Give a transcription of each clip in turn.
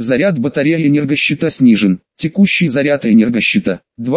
Заряд батареи энергощита снижен. Текущий заряд энергощита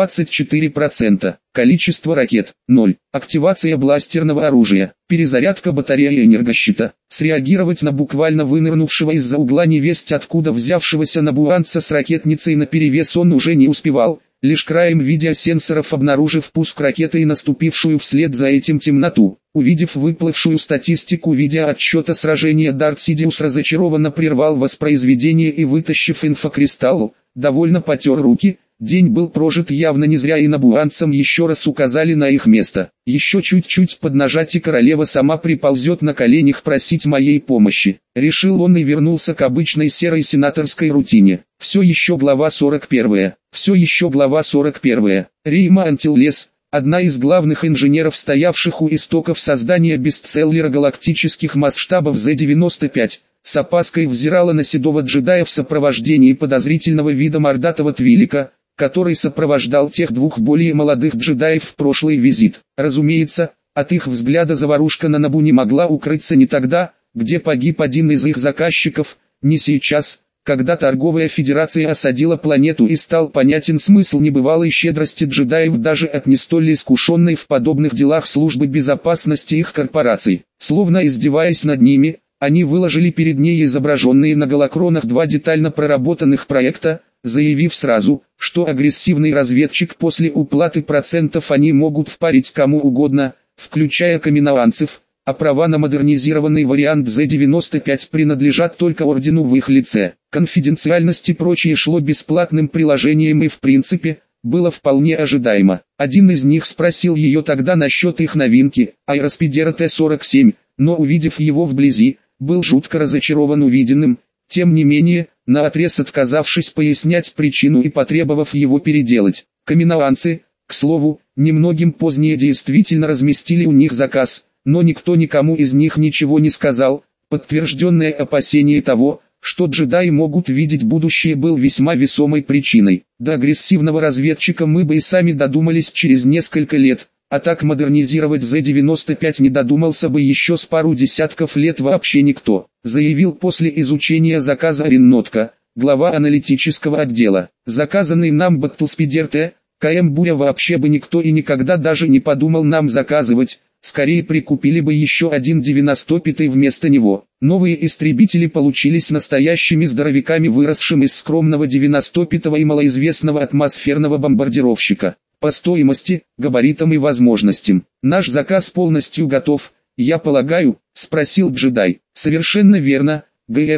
24%. Количество ракет 0. Активация бластерного оружия. Перезарядка батареи энергощита. Среагировать на буквально вынырнувшего из-за угла невесть откуда взявшегося набуанца с ракетницей наперевес он уже не успевал. Лишь краем видеосенсоров обнаружив пуск ракеты и наступившую вслед за этим темноту, увидев выплывшую статистику видеоотчета сражения, Дарт Сидиус разочарованно прервал воспроизведение и, вытащив инфокристалл, довольно потер руки. День был прожит явно не зря, и набуанцам еще раз указали на их место. Еще чуть-чуть поднажать, и королева сама приползет на коленях просить моей помощи. Решил он и вернулся к обычной серой сенаторской рутине. Все еще глава 41. Все еще глава 41. Рейма Антиллес, одна из главных инженеров, стоявших у истоков создания бестселлера галактических масштабов Z-95, с опаской взирала на седого джедая в сопровождении подозрительного вида мордатого Твилика, который сопровождал тех двух более молодых джедаев в прошлый визит. Разумеется, от их взгляда заварушка на Набу не могла укрыться ни тогда, где погиб один из их заказчиков, ни сейчас, когда торговая федерация осадила планету и стал понятен смысл небывалой щедрости джедаев даже от не столь искушенной в подобных делах службы безопасности их корпораций. Словно издеваясь над ними, они выложили перед ней изображенные на голокронах два детально проработанных проекта, заявив сразу, что агрессивный разведчик после уплаты процентов они могут впарить кому угодно, включая каминоанцев, а права на модернизированный вариант Z-95 принадлежат только ордену в их лице. Конфиденциальность и прочее шло бесплатным приложением и в принципе, было вполне ожидаемо. Один из них спросил ее тогда насчет их новинки, Аэроспидера Т-47, но увидев его вблизи, был жутко разочарован увиденным. Тем не менее, наотрез отказавшись пояснять причину и потребовав его переделать. Каминоанцы, к слову, немногим позднее действительно разместили у них заказ, но никто никому из них ничего не сказал. Подтвержденное опасение того, что джедаи могут видеть будущее, был весьма весомой причиной. До агрессивного разведчика мы бы и сами додумались через несколько лет, а так модернизировать Z-95 не додумался бы еще с пару десятков лет вообще никто, заявил после изучения заказа Реннотка, глава аналитического отдела. Заказанный нам Баттлспидер Т.К.М. Буря вообще бы никто и никогда даже не подумал нам заказывать, скорее прикупили бы еще один 95-й вместо него. Новые истребители получились настоящими здоровяками, выросшим из скромного 95-го и малоизвестного атмосферного бомбардировщика. По стоимости, габаритам и возможностям. Наш заказ полностью готов, я полагаю, спросил джедай. Совершенно верно,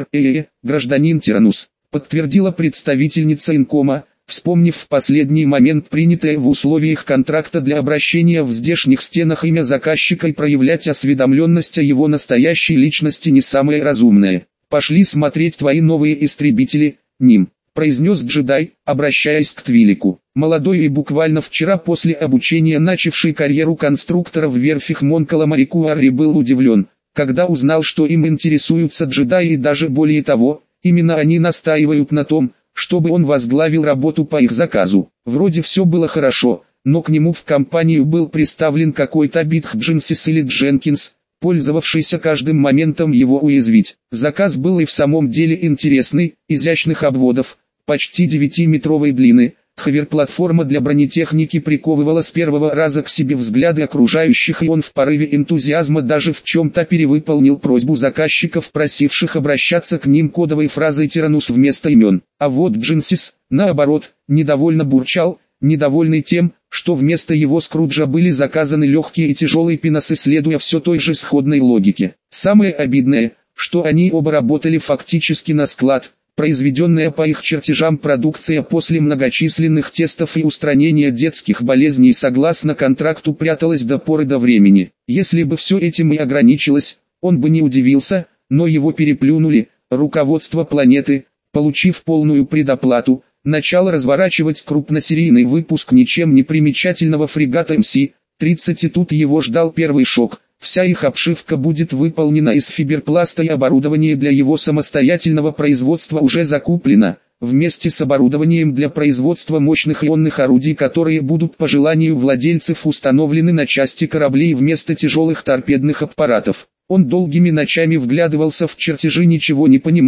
гражданин Тиранус, подтвердила представительница Инкома, вспомнив в последний момент принятое в условиях контракта для обращения в здешних стенах имя заказчика и проявлять осведомленность о его настоящей личности не самое разумное. Пошли смотреть твои новые истребители, Ним, произнес джедай, обращаясь к Твилику. Молодой и буквально вчера после обучения начавший карьеру конструктора в верфях Монкаламарику Арри был удивлен, когда узнал, что им интересуются джедаи, и даже более того, именно они настаивают на том, чтобы он возглавил работу по их заказу. Вроде все было хорошо, но к нему в компанию был представлен какой-то Битх Джинсис или Дженкинс, пользовавшийся каждым моментом его уязвить. Заказ был и в самом деле интересный, изящных обводов, почти 9-метровой длины. Ховер-платформа для бронетехники приковывала с первого раза к себе взгляды окружающих, и он в порыве энтузиазма даже в чем-то перевыполнил просьбу заказчиков, просивших обращаться к ним кодовой фразой «Тиранус» вместо имен. А вот Джинсис, наоборот, недовольно бурчал, недовольный тем, что вместо его Скруджа были заказаны легкие и тяжелые пиносы, следуя все той же сходной логике. Самое обидное, что они оба работали фактически на склад. Произведенная по их чертежам продукция после многочисленных тестов и устранения детских болезней согласно контракту пряталась до поры до времени. Если бы все этим и ограничилось, он бы не удивился, но его переплюнули. Руководство планеты, получив полную предоплату, начало разворачивать крупносерийный выпуск ничем не примечательного фрегата МС-30, и тут его ждал первый шок. Вся их обшивка будет выполнена из фиберпласта, и оборудование для его самостоятельного производства уже закуплено, вместе с оборудованием для производства мощных ионных орудий, которые будут по желанию владельцев установлены на части кораблей вместо тяжелых торпедных аппаратов. Он долгими ночами вглядывался в чертежи, ничего не понимая,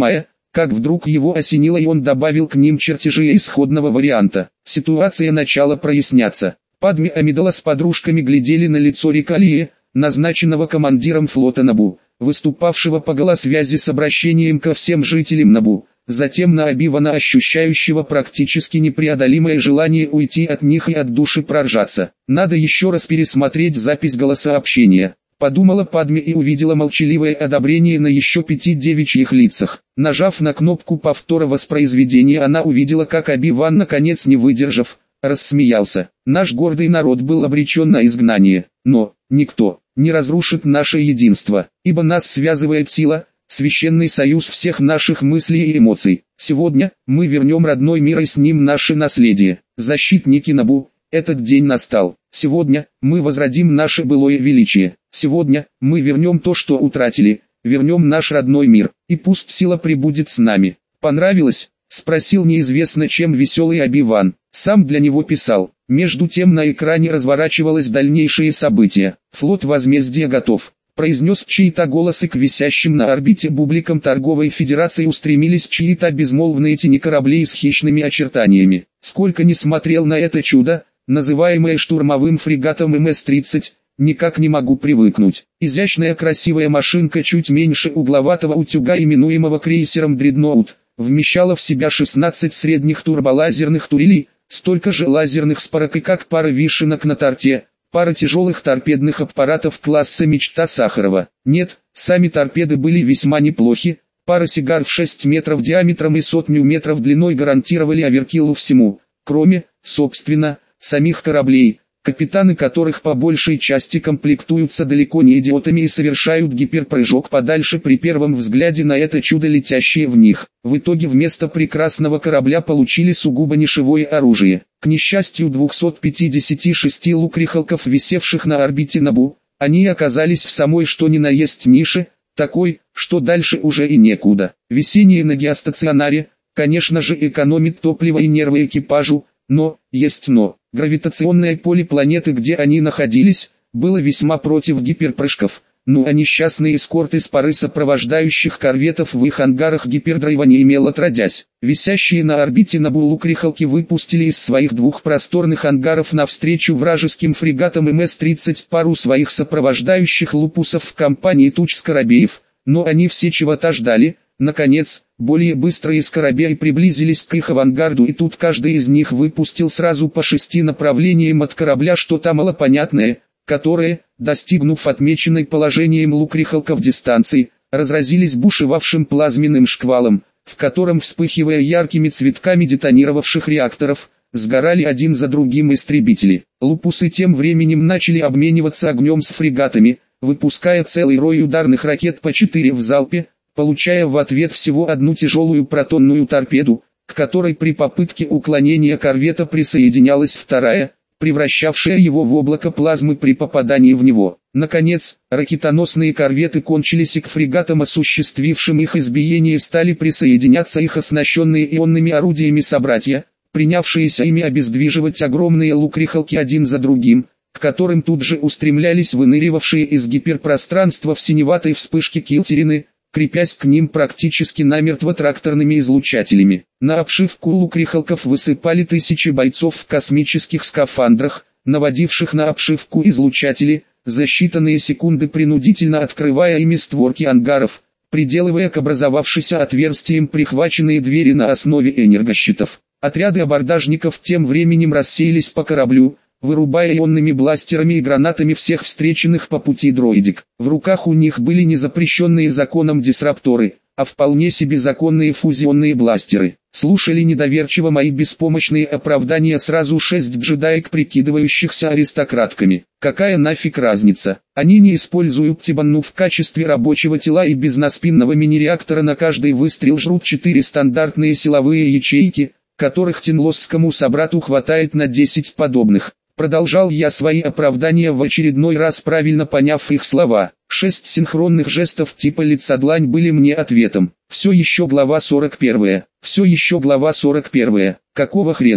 как вдруг его осенило и он добавил к ним чертежи исходного варианта. Ситуация начала проясняться. Падме Амидала с подружками глядели на лицо Рикалии, назначенного командиром флота Набу, выступавшего по голосвязи с обращением ко всем жителям Набу, затем на Оби-Вана, ощущающего практически непреодолимое желание уйти от них и от души проржаться. Надо еще раз пересмотреть запись голосообщения, подумала Падме и увидела молчаливое одобрение на еще 5 девичьих лицах. Нажав на кнопку повтора воспроизведения, она увидела, как Оби-Ван, наконец не выдержав, рассмеялся. Наш гордый народ был обречен на изгнание, но никто не разрушит наше единство, ибо нас связывает сила, священный союз всех наших мыслей и эмоций. Сегодня мы вернем родной мир и с ним наше наследие. Защитники Набу, этот день настал. Сегодня мы возродим наше былое величие. Сегодня мы вернем то, что утратили, вернем наш родной мир, и пусть сила пребудет с нами. Понравилось? Спросил неизвестно чем веселый Оби-Ван. Сам для него писал. Между тем на экране разворачивалось дальнейшие события. Флот возмездия готов, произнес чей-то голос, и к висящим на орбите бубликам торговой федерации устремились чьи-то безмолвные тени кораблей с хищными очертаниями. Сколько ни смотрел на это чудо, называемое штурмовым фрегатом МС-30, никак не могу привыкнуть. Изящная красивая машинка чуть меньше угловатого утюга, именуемого крейсером «Дредноут», вмещала в себя 16 средних турболазерных турелей, столько же лазерных спарок и как пара вишенок на торте, пара тяжелых торпедных аппаратов класса «Мечта» Сахарова. Нет, сами торпеды были весьма неплохи, пара сигар в 6 метров диаметром и 100 метров длиной гарантировали оверкиллу всему, кроме, собственно, самих кораблей, капитаны которых по большей части комплектуются далеко не идиотами и совершают гиперпрыжок подальше при первом взгляде на это чудо, летящее в них. В итоге вместо прекрасного корабля получили сугубо нишевое оружие. К несчастью 256 лукрихалков, висевших на орбите Набу, они оказались в самой что ни на есть нише, такой, что дальше уже и некуда. Висение на геостационаре, конечно же, экономит топливо и нервы экипажу, но, есть но. Гравитационное поле планеты, где они находились, было весьма против гиперпрыжков, а несчастные эскорты с пары сопровождающих корветов в их ангарах гипердрайва не имел отродясь. Висящие на орбите Набу лукрихалки выпустили из своих 2 просторных ангаров навстречу вражеским фрегатам МС-30 пару своих сопровождающих лупусов в компании туч скоробеев, но они все чего-то ждали. Наконец, более быстрые скоробеи приблизились к их авангарду, и тут каждый из них выпустил сразу по 6 направлениям от корабля что-то малопонятное, которые, достигнув отмеченной положением лукрихалков дистанции, разразились бушевавшим плазменным шквалом, в котором, вспыхивая яркими цветками детонировавших реакторов, сгорали один за другим истребители. Лупусы тем временем начали обмениваться огнем с фрегатами, выпуская целый рой ударных ракет по 4 в залпе, получая в ответ всего одну тяжелую протонную торпеду, к которой при попытке уклонения корвета присоединялась вторая, превращавшая его в облако плазмы при попадании в него. Наконец, ракетоносные корветы кончились, и к фрегатам, осуществившим их избиение, стали присоединяться их оснащенные ионными орудиями собратья, принявшиеся ими обездвиживать огромные лукрихалки один за другим, к которым тут же устремлялись выныривавшие из гиперпространства в синеватой вспышке килтерины, крепясь к ним практически намертво тракторными излучателями. На обшивку лукрихалков высыпали тысячи бойцов в космических скафандрах, наводивших на обшивку излучатели, за считанные секунды принудительно открывая ими створки ангаров, приделывая к образовавшимся отверстиям прихваченные двери на основе энергощитов. Отряды абордажников тем временем рассеялись по кораблю, вырубая ионными бластерами и гранатами всех встреченных по пути дроидик. В руках у них были не запрещенные законом дисрапторы, а вполне себе законные фузионные бластеры. Слушали недоверчиво мои беспомощные оправдания сразу 6 джедаек, прикидывающихся аристократками. Какая нафиг разница? Они не используют Тибанну в качестве рабочего тела и без наспинного мини-реактора на каждый выстрел жрут 4 стандартные силовые ячейки, которых тинлосскому собрату хватает на 10 подобных. Продолжал я свои оправдания, в очередной раз правильно поняв их слова. 6 синхронных жестов типа лица-длань были мне ответом. Все еще глава 41. Все еще глава 41. Какого хрена?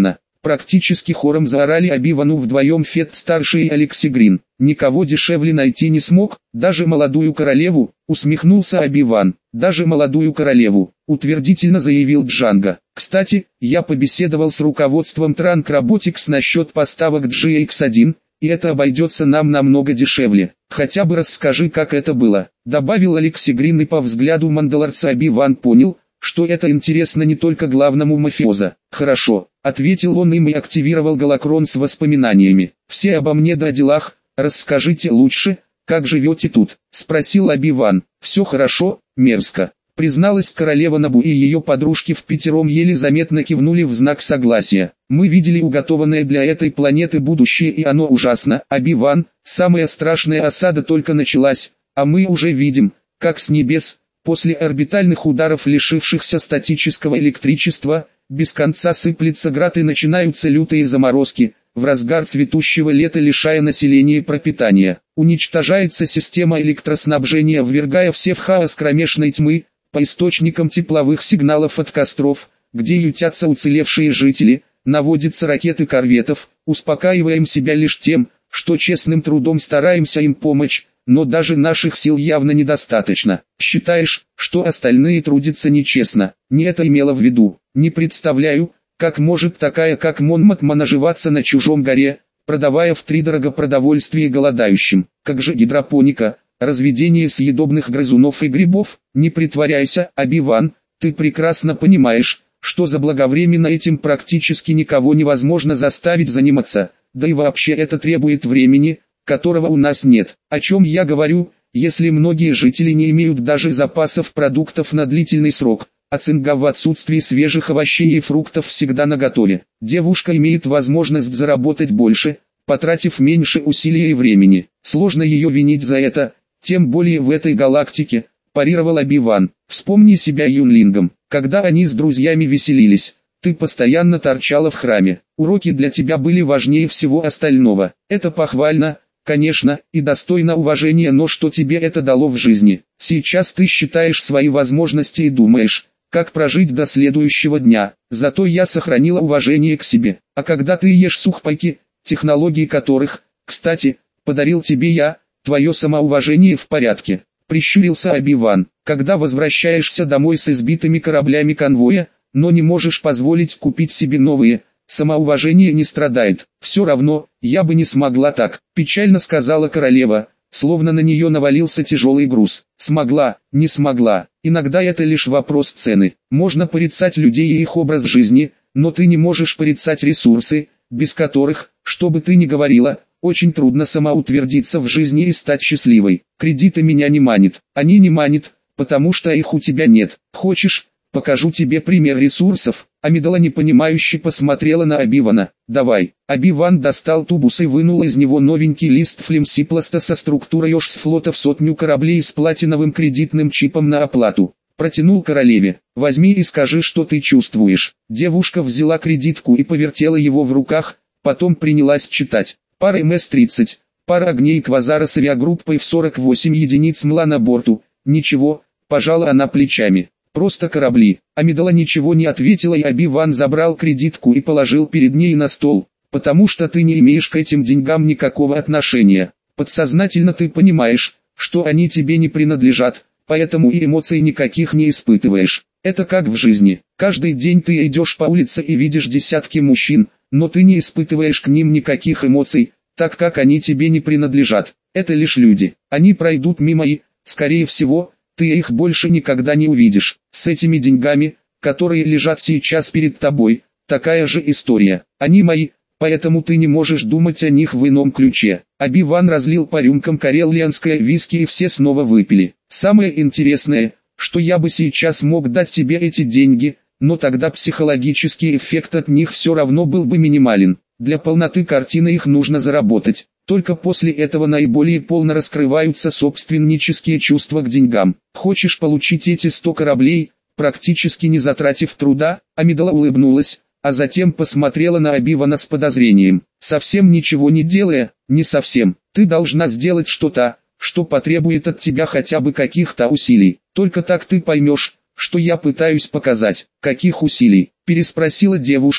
Практически хором заорали Оби-Вану вдвоем Фет-старший и Алекси Грин. Никого дешевле найти не смог, даже молодую королеву, усмехнулся Оби-Ван. Даже молодую королеву, утвердительно заявил Джанго. Кстати, я побеседовал с руководством Trank Robotics насчет поставок GX1, и это обойдется нам намного дешевле. Хотя бы расскажи, как это было, добавил Алекси Грин, и по взгляду мандалорца Оби-Ван понял, что это интересно не только главному мафиоза. «Хорошо», — ответил он им и активировал голокрон с воспоминаниями. «Все обо мне да о делах, расскажите лучше, как живете тут?» — спросил Оби-Ван. «Все хорошо, мерзко», — призналась королева Набу, и ее подружки впятером еле заметно кивнули в знак согласия. «Мы видели уготованное для этой планеты будущее, и оно ужасно. Оби-Ван, самая страшная осада только началась, а мы уже видим, как с небес, после орбитальных ударов, лишившихся статического электричества, без конца сыплется град и начинаются лютые заморозки, в разгар цветущего лета лишая населения пропитания. Уничтожается система электроснабжения, ввергая все в хаос кромешной тьмы, по источникам тепловых сигналов от костров, где ютятся уцелевшие жители, наводятся ракеты корветов, успокаиваем себя лишь тем, что честным трудом стараемся им помочь, но даже наших сил явно недостаточно. Считаешь, что остальные трудятся нечестно? Не это имела в виду. Не представляю, как может такая, как Монматма, наживаться на чужом горе, продавая втридорога продовольствие голодающим. Как же гидропоника, разведение съедобных грызунов и грибов? Не притворяйся, Оби-Ван, ты прекрасно понимаешь, что заблаговременно этим практически никого невозможно заставить заниматься, да и вообще это требует времени, которого у нас нет. О чем я говорю, если многие жители не имеют даже запасов продуктов на длительный срок, а цинга в отсутствии свежих овощей и фруктов всегда наготове. Девушка имеет возможность заработать больше, потратив меньше усилий и времени. Сложно ее винить за это, тем более в этой галактике, парировал Оби-Ван. Вспомни себя юнлингом, когда они с друзьями веселились. Ты постоянно торчала в храме. Уроки для тебя были важнее всего остального. Это похвально, конечно, и достойно уважения, но что тебе это дало в жизни? Сейчас ты считаешь свои возможности и думаешь, как прожить до следующего дня. Зато я сохранила уважение к себе. А когда ты ешь сухпайки, технологии которых, кстати, подарил тебе я, твое самоуважение в порядке. Прищурился Оби-Ван. Когда возвращаешься домой с избитыми кораблями конвоя, но не можешь позволить купить себе новые, самоуважение не страдает. Все равно, я бы не смогла так, печально сказала королева, словно на нее навалился тяжелый груз. Смогла, не смогла, иногда это лишь вопрос цены. Можно порицать людей и их образ жизни, но ты не можешь порицать ресурсы, без которых, что бы ты ни говорила, очень трудно самоутвердиться в жизни и стать счастливой. Кредиты меня не манят, они не манят, потому что их у тебя нет. Хочешь, покажу тебе пример ресурсов? Амидала непонимающе посмотрела на Оби-Вана. Давай. Оби-Ван достал тубус и вынул из него новенький лист флемсипласта со структурой Ошс-флота в 100 кораблей с платиновым кредитным чипом на оплату. Протянул королеве. Возьми и скажи, что ты чувствуешь. Девушка взяла кредитку и повертела его в руках, потом принялась читать. Пара МС-30, пара огней квазара с авиагруппой в 48 единиц МЛА на борту. Ничего, пожала она плечами. Просто корабли. Амидала ничего не ответила, и Оби-Ван забрал кредитку и положил перед ней на стол. Потому что ты не имеешь к этим деньгам никакого отношения. Подсознательно ты понимаешь, что они тебе не принадлежат, поэтому и эмоций никаких не испытываешь. Это как в жизни. Каждый день ты идешь по улице и видишь десятки мужчин, но ты не испытываешь к ним никаких эмоций, так как они тебе не принадлежат. Это лишь люди. Они пройдут мимо и, скорее всего, ты их больше никогда не увидишь. С этими деньгами, которые лежат сейчас перед тобой, такая же история. Они мои, поэтому ты не можешь думать о них в ином ключе. Оби-Ван разлил по рюмкам карелианское виски, и все снова выпили. Самое интересное, что я бы сейчас мог дать тебе эти деньги, но тогда психологический эффект от них все равно был бы минимален. Для полноты картины их нужно заработать. Только после этого наиболее полно раскрываются собственнические чувства к деньгам. Хочешь получить эти 100 кораблей, практически не затратив труда? Амидала улыбнулась, а затем посмотрела на Оби-Вана с подозрением. Совсем ничего не делая? Не совсем. Ты должна сделать что-то, что потребует от тебя хотя бы каких-то усилий. Только так ты поймешь, что я пытаюсь показать. Каких усилий? Переспросила девушка,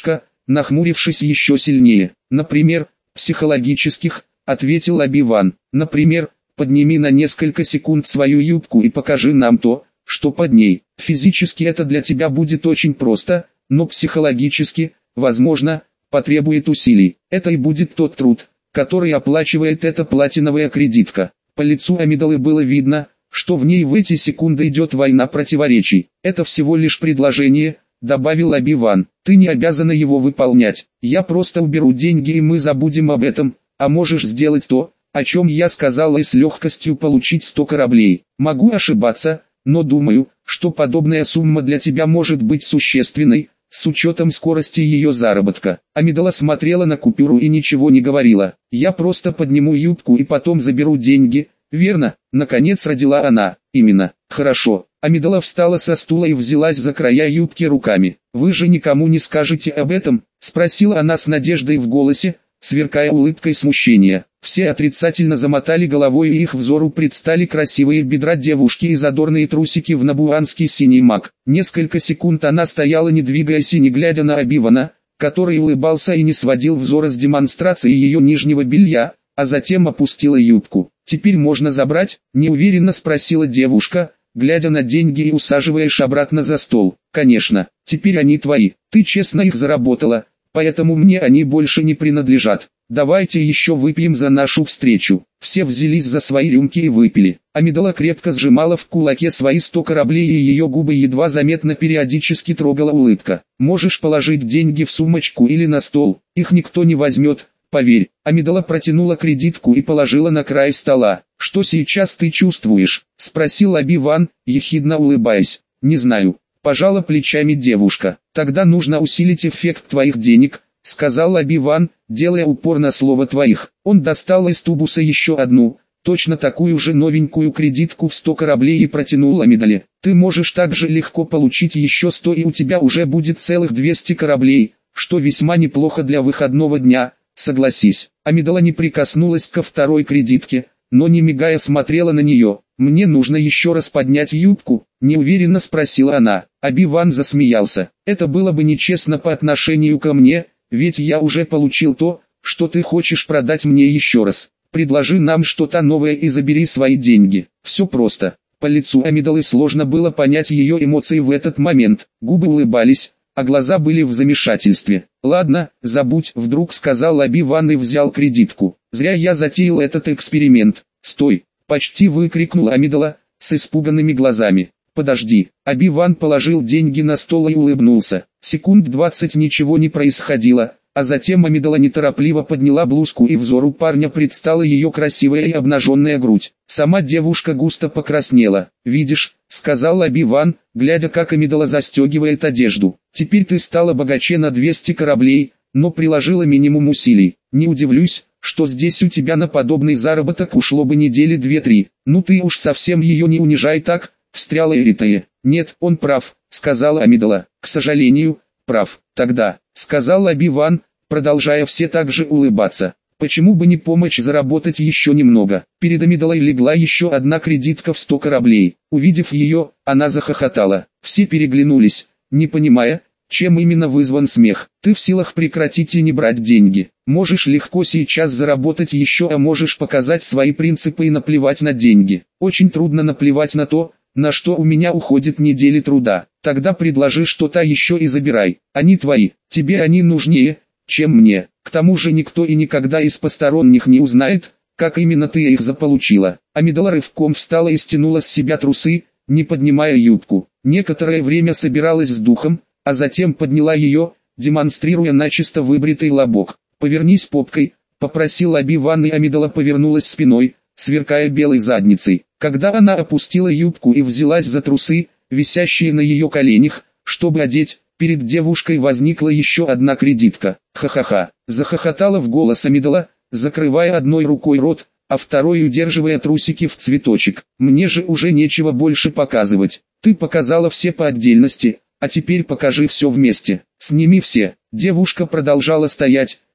нахмурившись еще сильнее. Например, психологических, ответил Оби-Ван. Например, подними на несколько секунд свою юбку и покажи нам то, что под ней. Физически это для тебя будет очень просто, но психологически, возможно, потребует усилий. Это и будет тот труд, который оплачивает эта платиновая кредитка. По лицу Амидалы было видно, что в ней в эти секунды идет война противоречий. Это всего лишь предложение, добавил Оби-Ван. Ты не обязана его выполнять. Я просто уберу деньги и мы забудем об этом, а можешь сделать то, о чем я сказала, и с легкостью получить 100 кораблей. Могу ошибаться, но думаю, что подобная сумма для тебя может быть существенной, с учетом скорости ее заработка. Амидала смотрела на купюру и ничего не говорила. Я просто подниму юбку и потом заберу деньги, верно? Наконец родила она. Именно. Хорошо. Амидала встала со стула и взялась за края юбки руками. Вы же никому не скажете об этом? Спросила она с надеждой в голосе, сверкая улыбкой смущения. Все отрицательно замотали головой, и их взору предстали красивые бедра девушки и задорные трусики в набуанский синий мак. Несколько секунд она стояла, не двигаясь и не глядя на Оби-Вана, который улыбался и не сводил взора с демонстрации ее нижнего белья, а затем опустила юбку. «Теперь можно забрать?» – неуверенно спросила девушка, глядя на деньги и усаживаясь обратно за стол. «Конечно, теперь они твои, ты честно их заработала, поэтому мне они больше не принадлежат. Давайте еще выпьем за нашу встречу». Все взялись за свои рюмки и выпили. Амидала крепко сжимала в кулаке свои 100 кораблей, и ее губы едва заметно периодически трогала улыбка. «Можешь положить деньги в сумочку или на стол, их никто не возьмет, поверь». Амидала протянула кредитку и положила на край стола. «Что сейчас ты чувствуешь?» – спросил Оби-Ван, ехидно улыбаясь. «Не знаю». Пожала плечами девушка. «Тогда нужно усилить эффект твоих денег», — сказал Оби-Ван, делая упор на слово «твоих». Он достал из тубуса еще одну, точно такую же новенькую кредитку в 100 кораблей и протянул Амидале. «Ты можешь также легко получить еще 100, и у тебя уже будет целых 200 кораблей, что весьма неплохо для выходного дня, согласись». Амидала не прикоснулась ко второй кредитке, но не мигая смотрела на нее. «Мне нужно еще раз поднять юбку?» – неуверенно спросила она. Оби-Ван засмеялся. «Это было бы нечестно по отношению ко мне, ведь я уже получил то, что ты хочешь продать мне еще раз. Предложи нам что-то новое и забери свои деньги». Все просто. По лицу Амидалы сложно было понять ее эмоции в этот момент. Губы улыбались, а глаза были в замешательстве. «Ладно, забудь», — вдруг сказал Оби-Ван и взял кредитку. «Зря я затеял этот эксперимент». «Стой!» — почти выкрикнула Амидала, с испуганными глазами. «Подожди». Оби-Ван положил деньги на стол и улыбнулся. Секунд 20 ничего не происходило, а затем Амидала неторопливо подняла блузку, и взору парня предстала ее красивая и обнаженная грудь. Сама девушка густо покраснела. «Видишь», — сказал Оби-Ван, глядя, как Амидала застегивает одежду. «Теперь ты стала богаче на 200 кораблей, но приложила минимум усилий. Не удивлюсь, что здесь у тебя на подобный заработок ушло бы недели 2-3. Ну ты уж совсем ее не унижай так», — встряла Эритея. «Нет, он прав», — сказала Амидала. «К сожалению, прав». «Тогда», — сказал Оби-Ван, продолжая все так же улыбаться, «почему бы не помочь заработать еще немного?» Перед Амидалой легла еще одна кредитка в 100 кораблей. Увидев ее, она захохотала. Все переглянулись, не понимая, чем именно вызван смех. «Ты в силах прекратить и не брать деньги. Можешь легко сейчас заработать еще, а можешь показать свои принципы и наплевать на деньги. Очень трудно наплевать на то, на что у меня уходит недели труда. Тогда предложи что-то еще и забирай. Они твои, тебе они нужнее, чем мне. К тому же никто и никогда из посторонних не узнает, как именно ты их заполучила». Амидала рывком встала и стянула с себя трусы, не поднимая юбку. Некоторое время собиралась с духом, а затем подняла ее, демонстрируя начисто выбритый лобок. «Повернись попкой», — попросил Оби-Ван, и Амидала повернулась спиной, сверкая белой задницей. Когда она опустила юбку и взялась за трусы, висящие на ее коленях, чтобы одеть, перед девушкой возникла еще одна кредитка. «Ха-ха-ха», — захохотала в голос Амидала, закрывая одной рукой рот, а второй удерживая трусики в цветочек. «Мне же уже нечего больше показывать. Ты показала все по отдельности, а теперь покажи все вместе. Сними все». Девушка продолжала стоять,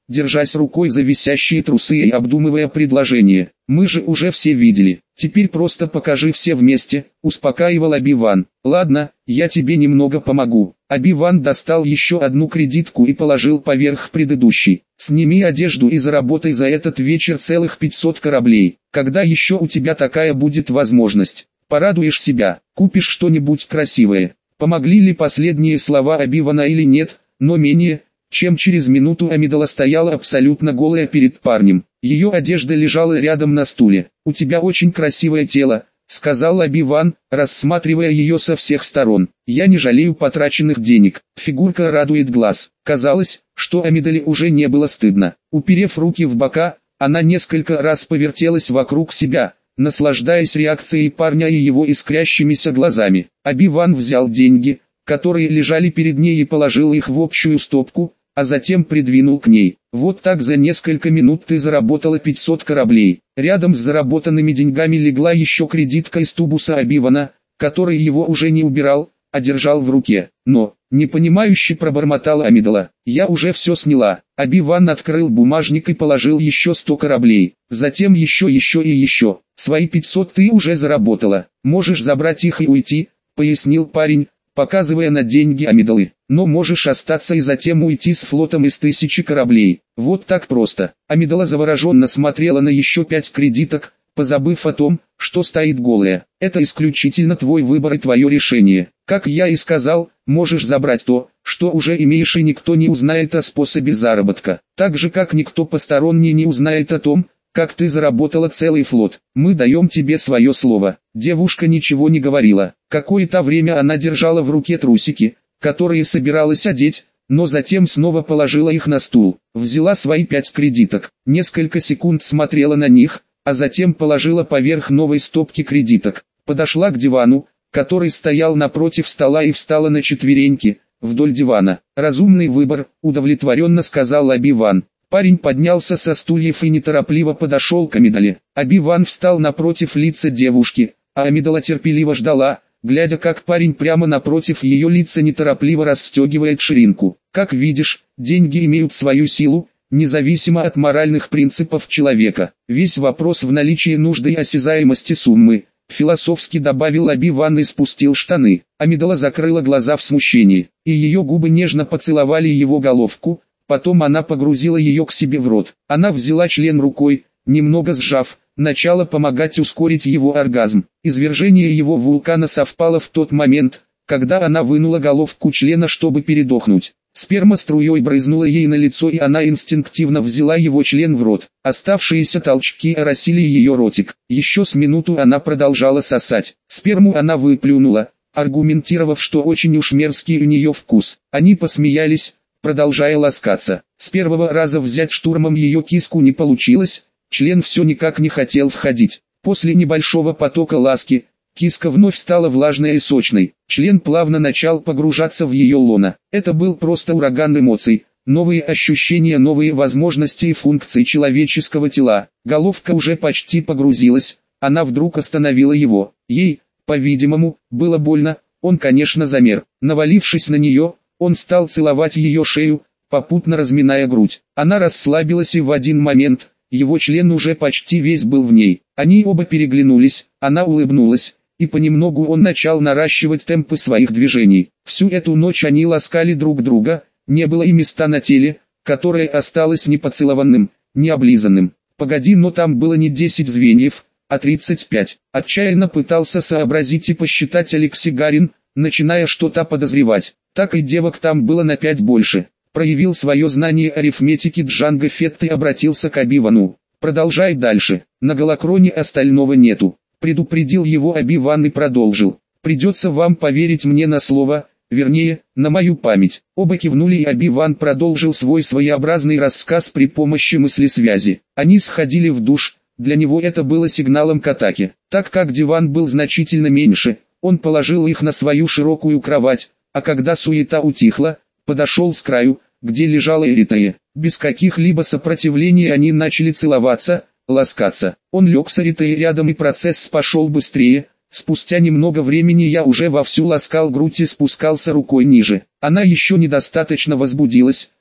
держась рукой за висящие трусы и обдумывая предложение. «Мы же уже все видели. Теперь просто покажи все вместе», — успокаивал Оби-Ван. «Ладно, я тебе немного помогу». Оби-Ван достал еще одну кредитку и положил поверх предыдущей. «Сними одежду и заработай за этот вечер целых 500 кораблей. Когда еще у тебя такая будет возможность? Порадуешь себя, купишь что-нибудь красивое». Помогли ли последние слова Оби-Вана или нет, но менее чем через минуту Амидала стояла абсолютно голая перед парнем. Ее одежда лежала рядом на стуле. «У тебя очень красивое тело», — сказал Оби-Ван, рассматривая ее со всех сторон. «Я не жалею потраченных денег. Фигурка радует глаз». Казалось, что Амидале уже не было стыдно. Уперев руки в бока, она несколько раз повертелась вокруг себя, наслаждаясь реакцией парня и его искрящимися глазами. Оби-Ван взял деньги, которые лежали перед ней, и положил их в общую стопку, а затем придвинул к ней. «Вот так за несколько минут ты заработала 500 кораблей». Рядом с заработанными деньгами легла еще кредитка из тубуса Оби-Вана, который его уже не убирал, а держал в руке. «Но», — непонимающе пробормотала Амидала, — «я уже все сняла». Оби-Ван открыл бумажник и положил еще 100 кораблей, затем еще и еще. «Свои 500 ты уже заработала, можешь забрать их и уйти», — пояснил парень, показывая на деньги Амидалы. «Но можешь остаться и затем уйти с флотом из 1000 кораблей». «Вот так просто». Амидала завороженно смотрела на еще 5 кредиток, позабыв о том, что стоит голая. «Это исключительно твой выбор и твое решение. Как я и сказал, можешь забрать то, что уже имеешь, и никто не узнает о способе заработка. Так же как никто посторонний не узнает о том, как ты заработала целый флот. Мы даем тебе свое слово». Девушка ничего не говорила. Какое-то время она держала в руке трусики, которые собиралась одеть, но затем снова положила их на стул. Взяла свои 5 кредиток, несколько секунд смотрела на них, а затем положила поверх новой стопки кредиток. Подошла к дивану, который стоял напротив стола, и встала на четвереньки, вдоль дивана. «Разумный выбор», — удовлетворенно сказал Оби-Ван. Парень поднялся со стульев и неторопливо подошел к Амидале. Оби-Ван встал напротив лица девушки, а Амидала терпеливо ждала, глядя, как парень прямо напротив ее лица неторопливо расстегивает ширинку. «Как видишь, деньги имеют свою силу, независимо от моральных принципов человека. Весь вопрос в наличии нужды и осязаемости суммы», — философски добавил Оби-Ван и спустил штаны. Амидала закрыла глаза в смущении, и ее губы нежно поцеловали его головку. Потом она погрузила ее к себе в рот. Она взяла член рукой, немного сжав, начала помогать ускорить его оргазм. Извержение его вулкана совпало в тот момент, когда она вынула головку члена, чтобы передохнуть. Сперма струей брызнула ей на лицо, и она инстинктивно взяла его член в рот. Оставшиеся толчки оросили ее ротик. Еще с минуту она продолжала сосать. Сперму она выплюнула, аргументировав, что очень уж мерзкий у нее вкус. Они посмеялись, продолжая ласкаться. С первого раза взять штурмом ее киску не получилось, член все никак не хотел входить. После небольшого потока ласки, киска вновь стала влажной и сочной. Член плавно начал погружаться в ее лоно. Это был просто ураган эмоций, новые ощущения, новые возможности и функции человеческого тела. Головка уже почти погрузилась, она вдруг остановила его. Ей, по-видимому, было больно, он, конечно, замер. Навалившись на нее, он стал целовать ее шею, попутно разминая грудь. Она расслабилась, и в один момент его член уже почти весь был в ней. Они оба переглянулись, она улыбнулась, и понемногу он начал наращивать темпы своих движений. Всю эту ночь они ласкали друг друга, не было и места на теле, которое осталось не поцелованным, не облизанным. «Погоди, но там было не 10 звеньев, а 35. Отчаянно пытался сообразить и посчитать Алексей Гарин, начиная что-то подозревать. Так и девок там было на 5 больше. Проявил свое знание арифметики Джанго Фетт и обратился к Оби-Вану. «Продолжай дальше, на Галакроне остального нету». Предупредил его Оби-Ван и продолжил. «Придется вам поверить мне на слово, вернее, на мою память». Оба кивнули, и Оби-Ван продолжил свой своеобразный рассказ при помощи мыслесвязи. Они сходили в душ, для него это было сигналом к атаке. Так как диван был значительно меньше, он положил их на свою широкую кровать, а когда суета утихла, подошел с краю, где лежала Эритея. Без каких-либо сопротивлений они начали целоваться, ласкаться. Он лег с Эритеей рядом, и процесс пошел быстрее. Спустя немного времени я уже вовсю ласкал грудь и спускался рукой ниже. Она еще недостаточно возбудилась,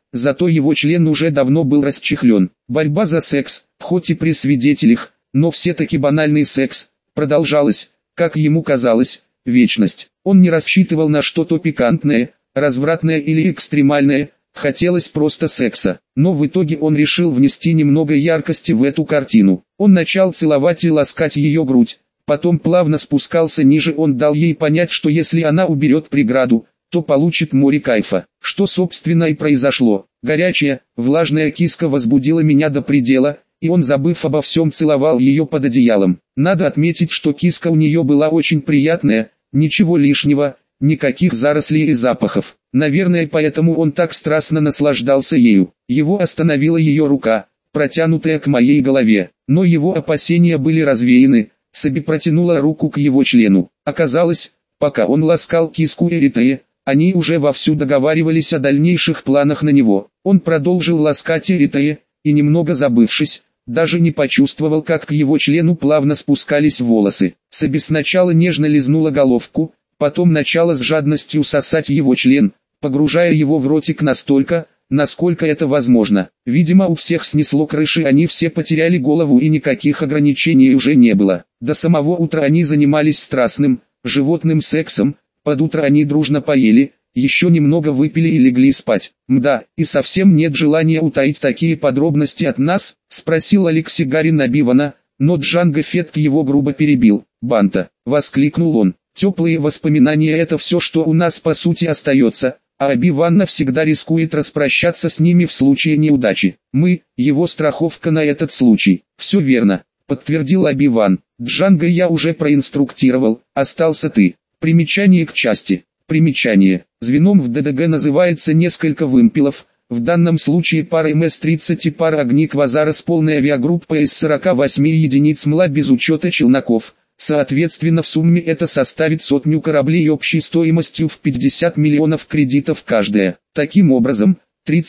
зато его член уже давно был расчехлен. Борьба за секс, хоть и при свидетелях, но все-таки банальный секс, продолжалась, как ему казалось, вечность. Он не рассчитывал на что-то пикантное, развратное или экстремальное, хотелось просто секса. Но в итоге он решил внести немного яркости в эту картину. Он начал целовать и ласкать ее грудь, потом плавно спускался ниже. Он дал ей понять, что если она уберет преграду, то получит море кайфа. Что собственно и произошло. Горячая, влажная киска возбудила меня до предела, и он, забыв обо всем, целовал ее под одеялом. Надо отметить, что киска у нее была очень приятная, ничего лишнего, никаких зарослей и запахов. Наверное, поэтому он так страстно наслаждался ею. Его остановила ее рука, протянутая к моей голове. Но его опасения были развеяны. Саби протянула руку к его члену. Оказалось, пока он ласкал киску Эритея, они уже вовсю договаривались о дальнейших планах на него. Он продолжил ласкать Эритея, и немного забывшись, даже не почувствовал, как к его члену плавно спускались волосы. Саби сначала нежно лизнула головку, потом начала с жадностью сосать его член, погружая его в ротик настолько, насколько это возможно. Видимо, у всех снесло крыши, они все потеряли голову и никаких ограничений уже не было. До самого утра они занимались страстным, животным сексом, под утро они дружно поели, еще немного выпили и легли спать. «Мда, и совсем нет желания утаить такие подробности от нас?» — спросил Алексей Гарин Оби-Вана, но Джанго Фетт его грубо перебил. «Банта!» — воскликнул он. «Теплые воспоминания — это все, что у нас по сути остается, а Оби-Ван навсегда рискует распрощаться с ними в случае неудачи. Мы — его страховка на этот случай». «Все верно», — подтвердил Оби-Ван. «Джанго я уже проинструктировал, остался ты». Примечание к части. Примечание. Звеном в ДДГ называется несколько вымпелов, в данном случае пара МС-30 и пара огни Квазара с полной авиагруппой из 48 единиц МЛА без учета челноков. Соответственно, в сумме это составит 100 кораблей общей стоимостью в 50 миллионов кредитов каждая. Таким образом,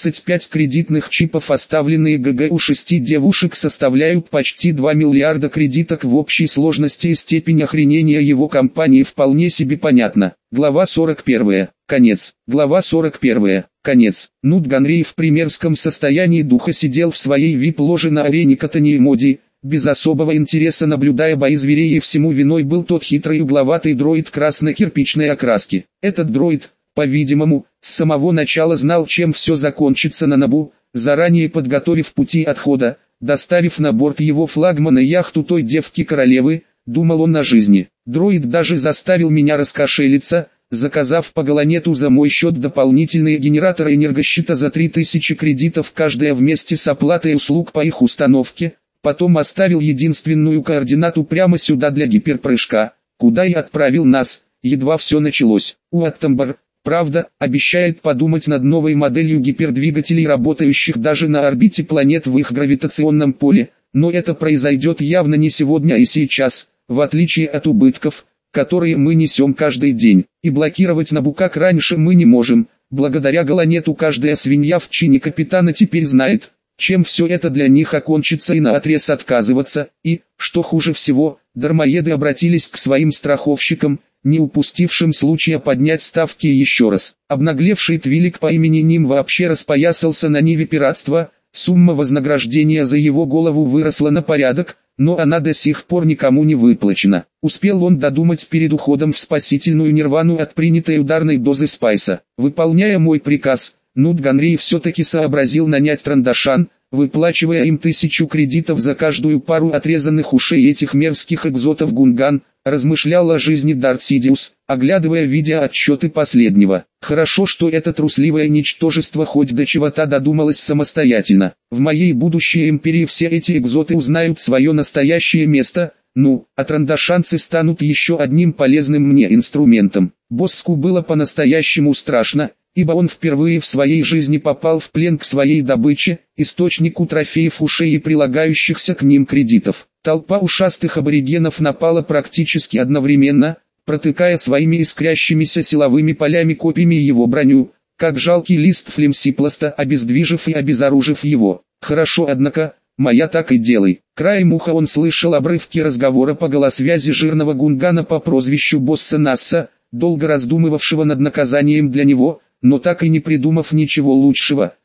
35 кредитных чипов, оставленные ГГ у 6 девушек, составляют почти 2 миллиарда кредиток в общей сложности, и степень охренения его компании вполне себе понятна. Глава 41. Конец. Глава 41. Конец. Нут Ганрей в примерском состоянии духа сидел в своей вип-ложе на арене Катани-Моди, без особого интереса наблюдая бои зверей, и всему виной был тот хитрый угловатый дроид красно-кирпичной окраски. Этот дроид, по-видимому, с самого начала знал, чем все закончится на Набу, заранее подготовив пути отхода, доставив на борт его флагмана яхту той девки-королевы. Думал он о жизни. Дроид даже заставил меня раскошелиться, заказав по Галанету за мой счет дополнительные генераторы энергощита за 3000 кредитов каждая вместе с оплатой услуг по их установке. Потом оставил единственную координату прямо сюда для гиперпрыжка, куда и отправил нас, едва все началось. Уаттамбар, правда, обещает подумать над новой моделью гипердвигателей, работающих даже на орбите планет в их гравитационном поле, но это произойдет явно не сегодня и сейчас, в отличие от убытков, которые мы несем каждый день. И блокировать Набу как раньше мы не можем. Благодаря Галанету каждая свинья в чине капитана теперь знает, чем все это для них окончится, и наотрез отказываться. И, что хуже всего, дармоеды обратились к своим страховщикам, не упустившим случая поднять ставки еще раз. Обнаглевший Твилик по имени Ним вообще распоясался на ниве пиратства. Сумма вознаграждения за его голову выросла на порядок, но она до сих пор никому не выплачена. Успел он додумать перед уходом в спасительную нирвану от принятой ударной дозы спайса. Выполняя мой приказ, Нут Ганрей все-таки сообразил нанять Трандашан, выплачивая им 1000 кредитов за каждую пару отрезанных ушей этих мерзких экзотов. Гунган размышлял о жизни Дарт Сидиус, оглядывая видеоотчеты последнего. Хорошо, что это трусливое ничтожество хоть до чего-то додумалось самостоятельно. В моей будущей империи все эти экзоты узнают свое настоящее место, а трандашанцы станут еще одним полезным мне инструментом. Босску было по-настоящему страшно, ибо он впервые в своей жизни попал в плен к своей добыче, источнику трофеев ушей и прилагающихся к ним кредитов. Толпа ушастых аборигенов напала практически одновременно, протыкая своими искрящимися силовыми полями копьями его броню, как жалкий лист флемсипласта, обездвижив и обезоружив его. Хорошо, однако, моя так и делай. Краем уха он слышал обрывки разговора по голосвязи жирного Гунгана по прозвищу Босса Насса, долго раздумывавшего над наказанием для него, но так и не придумав ничего лучшего,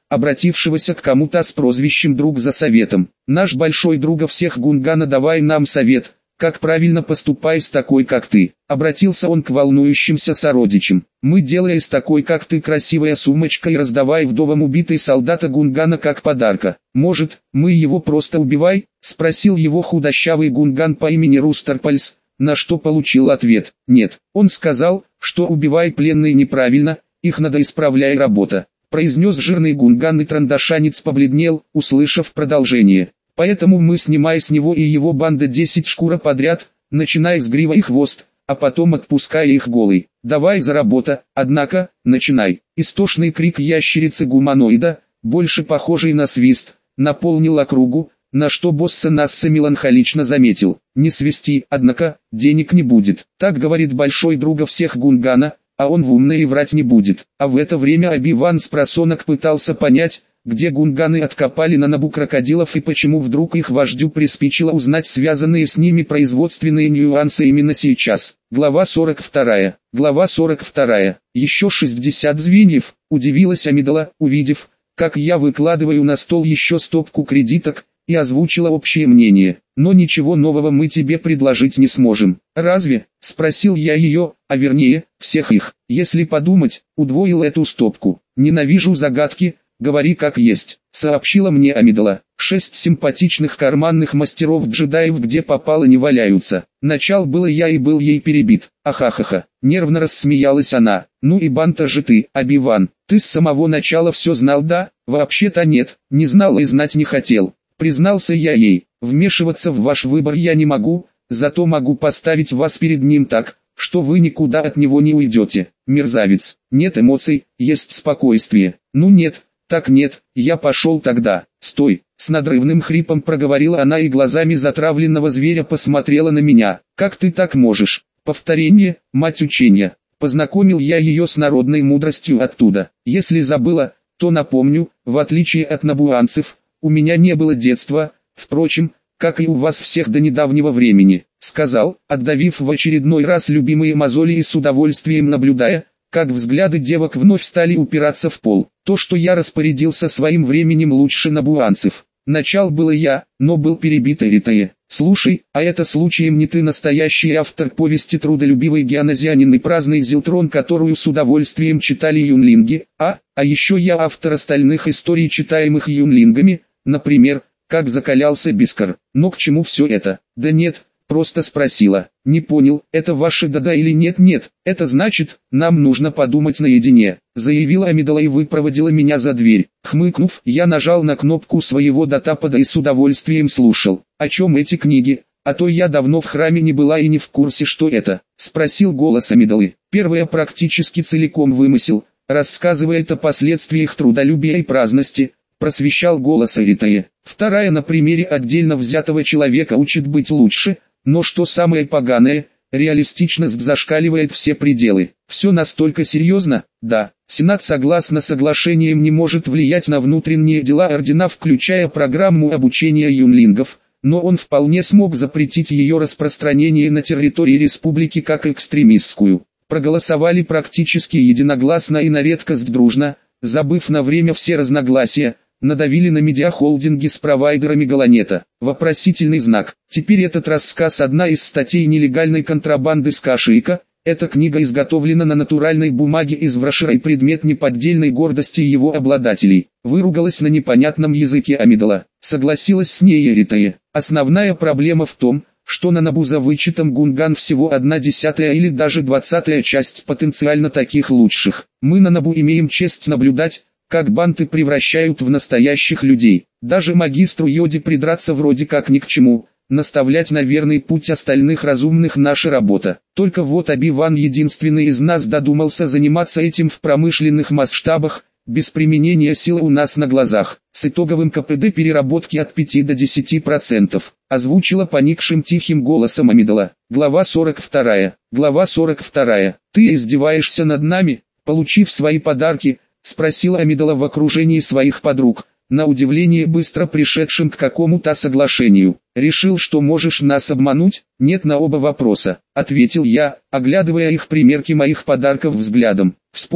обратившегося к кому-то с прозвищем «Друг» за советом. «Наш большой друга всех Гунгана, давай нам совет, как правильно поступай с такой, как ты», — обратился он к волнующимся сородичам. «Мы, делая с такой, как ты, красивая сумочка и раздавай вдовам убитой солдата Гунгана как подарка. Может, мы его просто убивай?» — спросил его худощавый Гунган по имени Рустерпальс, на что получил ответ: «Нет». Он сказал, что убивай пленные неправильно, их надо исправляй работа. Произнес жирный Гунган, и трандашанец побледнел, услышав продолжение. «Поэтому мы, снимая с него и его банда 10 шкур подряд, начиная с грива и хвост, а потом отпуская их голый. Давай за работа, однако, начинай». Истошный крик ящерицы-гуманоида, больше похожий на свист, наполнил округу, на что босса Насса меланхолично заметил: «Не свисти, однако, денег не будет». Так говорит большой друга всех Гунгана, а он в умное и врать не будет. А в это время Оби-Ван с просонок пытался понять, где гунганы откопали на Набу крокодилов и почему вдруг их вождю приспичило узнать связанные с ними производственные нюансы именно сейчас. Глава 42. Глава 42. Еще 60 звеньев, удивилась Амидала, увидев, как я выкладываю на стол еще стопку кредиток, и озвучила общее мнение. «Но ничего нового мы тебе предложить не сможем». «Разве?» – спросил я ее, а вернее, всех их. Если подумать, удвоил эту стопку. «Ненавижу загадки, говори как есть», — сообщила мне Амидала. 6 симпатичных карманных мастеров-джедаев где попало не валяются. Начал было я и был ей перебит. «Ахахаха», — нервно рассмеялась она. «Ну и банта же ты, Оби-Ван. Ты с самого начала все знал, да?» «Вообще-то нет, не знал и знать не хотел», — признался я ей. «Вмешиваться в ваш выбор я не могу, зато могу поставить вас перед ним так, что вы никуда от него не уйдете. Мерзавец, нет эмоций, есть спокойствие». «Ну нет, так нет, я пошел тогда». «Стой!» — с надрывным хрипом проговорила она и глазами затравленного зверя посмотрела на меня. «Как ты так можешь?» Повторение, мать учения. Познакомил я ее с народной мудростью оттуда. Если забыла, то напомню, в отличие от набуанцев, у меня не было детства, впрочем, как и у вас всех до недавнего времени, сказал, отдавив в очередной раз любимые мозоли и с удовольствием наблюдая, как взгляды девок вновь стали упираться в пол. То, что я распорядился своим временем лучше набуанцев. Начал было я, но был перебит Эритея. «Слушай, а это случаем не ты настоящий автор повести трудолюбивый геонозианин и праздный зилтрон, которую с удовольствием читали юнлинги, а еще я автор остальных историй, читаемых юнлингами, например, как закалялся Бискар. Но к чему все это?» «Да нет, просто спросила». «Не понял, это ваше да-да или нет-нет, это значит, нам нужно подумать наедине», заявила Амидала и выпроводила меня за дверь. Хмыкнув, я нажал на кнопку своего датапада и с удовольствием слушал. «О чем эти книги? А то я давно в храме не была и не в курсе, что это», спросил голос Амидалы. «Первая практически целиком вымысел, рассказывает о последствиях трудолюбия и праздности», просвещал голос Эритея. «Вторая на примере отдельно взятого человека учит быть лучше, но что самое поганое, реалистичность зашкаливает все пределы». «Все настолько серьезно?» «Да». Сенат согласно соглашениям не может влиять на внутренние дела ордена, включая программу обучения юнлингов, но он вполне смог запретить ее распространение на территории республики как экстремистскую. Проголосовали практически единогласно и на редкость дружно, забыв на время все разногласия, надавили на медиахолдинги с провайдерами Галанета. Вопросительный знак. Теперь этот рассказ одна из статей нелегальной контрабанды с Кашика. Эта книга изготовлена на натуральной бумаге из брошюры и предмет неподдельной гордости его обладателей. Выругалась на непонятном языке Амидала. Согласилась с ней Эритея. Основная проблема в том, что на Набу за вычетом Гунган всего 1/10 или даже 20 часть потенциально таких лучших. Мы на Набу имеем честь наблюдать, как банты превращают в настоящих людей. Даже магистру Йоде придраться вроде как ни к чему. Наставлять на верный путь остальных разумных наша работа. Только вот Оби-Ван единственный из нас додумался заниматься этим в промышленных масштабах, без применения силы у нас на глазах, с итоговым КПД переработки от 5 до 10%, озвучила поникшим тихим голосом Амидала. Глава 42. Глава 42. «Ты издеваешься над нами, получив свои подарки?» спросила Амидала в окружении своих подруг, на удивление быстро пришедшим к какому-то соглашению. «Решил, что можешь нас обмануть?» «Нет, на оба вопроса», — ответил я, оглядывая их примерки моих подарков взглядом. «Вспомни,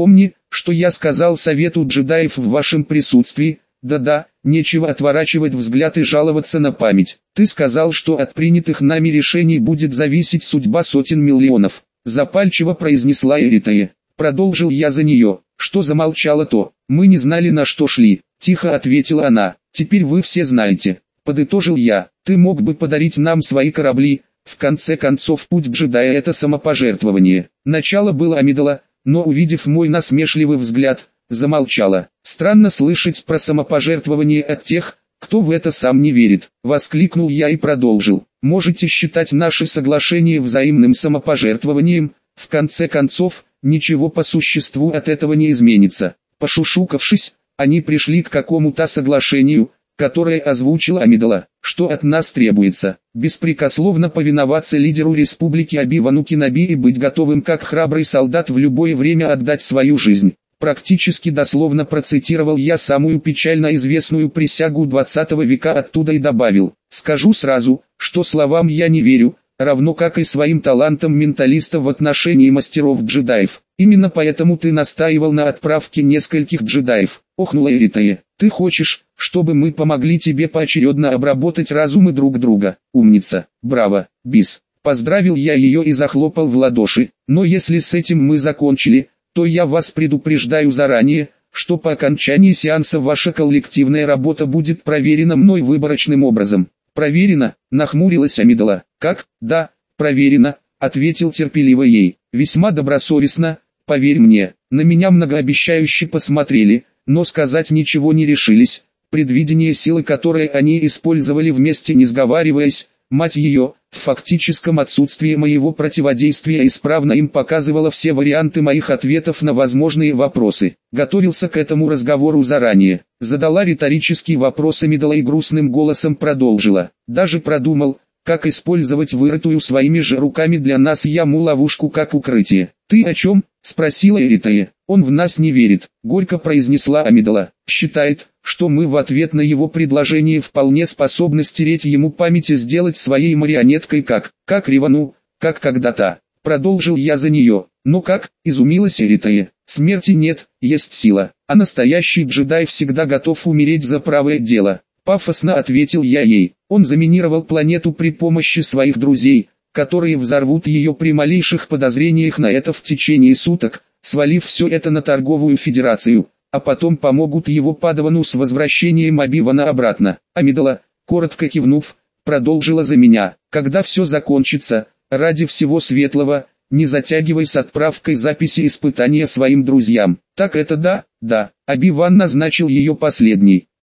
что я сказал совету джедаев в вашем присутствии? Да-да, нечего отворачивать взгляд и жаловаться на память. Ты сказал, что от принятых нами решений будет зависеть судьба сотен миллионов. Запальчиво произнесла Эритая. Продолжил я за нее. Что замолчала то? Мы не знали, на что шли. Тихо ответила она. Теперь вы все знаете. Подытожил я. Ты мог бы подарить нам свои корабли. В конце концов, путь джедая — это самопожертвование. Начало было Амидала, но увидев мой насмешливый взгляд, замолчала. Странно слышать про самопожертвование от тех, кто в это сам не верит. Воскликнул я и продолжил. Можете считать наше соглашение взаимным самопожертвованием. В конце концов, ничего по существу от этого не изменится. Пошушукавшись, они пришли к какому-то соглашению, которое озвучила Амидала. Что от нас требуется? Беспрекословно повиноваться лидеру республики Оби-Вану Кеноби и быть готовым как храбрый солдат в любое время отдать свою жизнь. Практически дословно процитировал я самую печально известную присягу 20 века оттуда и добавил. Скажу сразу, что словам я не верю, равно как и своим талантам менталиста в отношении мастеров-джедаев. Именно поэтому ты настаивал на отправке нескольких джедаев. Охнула Эритая. Ты хочешь, чтобы мы помогли тебе поочередно обработать разумы друг друга? Умница. Браво, Бис. Поздравил я ее и захлопал в ладоши. Но если с этим мы закончили, то я вас предупреждаю заранее, что по окончании сеанса ваша коллективная работа будет проверена мной выборочным образом. Проверено? Нахмурилась Амидала. Как? Да, проверено, ответил терпеливо ей. Весьма добросовестно, поверь мне. На меня многообещающе посмотрели, но сказать ничего не решились. Предвидение силы, которые они использовали вместе, не сговариваясь, мать ее, в фактическом отсутствии моего противодействия исправно им показывала все варианты моих ответов на возможные вопросы. Готовился к этому разговору заранее. Задала риторический вопрос Амидала и грустным голосом продолжила. Даже продумал, как использовать вырытую своими же руками для нас яму ловушку как укрытие. «Ты о чем?» — спросила Эритая. «Он в нас не верит», — горько произнесла Амидала. «Считает, что мы в ответ на его предложение вполне способны стереть ему память и сделать своей марионеткой как Ревану, как когда-то». Продолжил я за нее. «Но как?» — изумилась Эритая. «Смерти нет, есть сила, а настоящий джедай всегда готов умереть за правое дело». Пафосно ответил я ей. Он заминировал планету при помощи своих друзей, которые взорвут ее при малейших подозрениях на это в течение суток, свалив все это на торговую федерацию, а потом помогут его падавану с возвращением Оби-Вана обратно. Амидала, коротко кивнув, продолжила за меня. Когда все закончится, ради всего светлого, не затягивай с отправкой записи испытания своим друзьям. Так это да, Оби-Ван назначил ее последней.